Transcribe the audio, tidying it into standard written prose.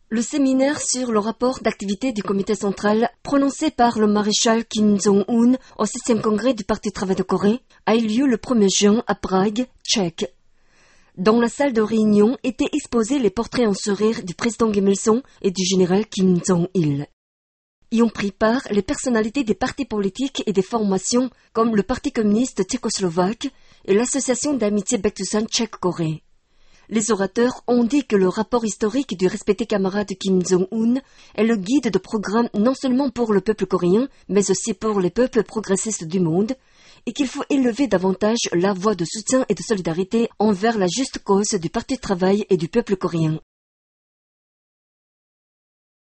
Le séminaire sur le rapport d'activité du comité central prononcé par le maréchal Kim Jong-un au 6e congrès du Parti Travail de Corée a eu lieu le 1er juin à Prague, Tchèque. Dans la salle de réunion étaient exposés les portraits en sourire du président Kim Il-sung et du général Kim Jong-il. Y ont pris part les personnalités des partis politiques et des formations comme le Parti communiste tchécoslovaque et l'Association d'amitié Baekdusan Tchèque-Corée. Les orateurs ont dit que le rapport historique du respecté camarade Kim Jong-un est le guide de programme non seulement pour le peuple coréen, mais aussi pour les peuples progressistes du monde, et qu'il faut élever davantage la voix de soutien et de solidarité envers la juste cause du Parti Travail et du peuple coréen.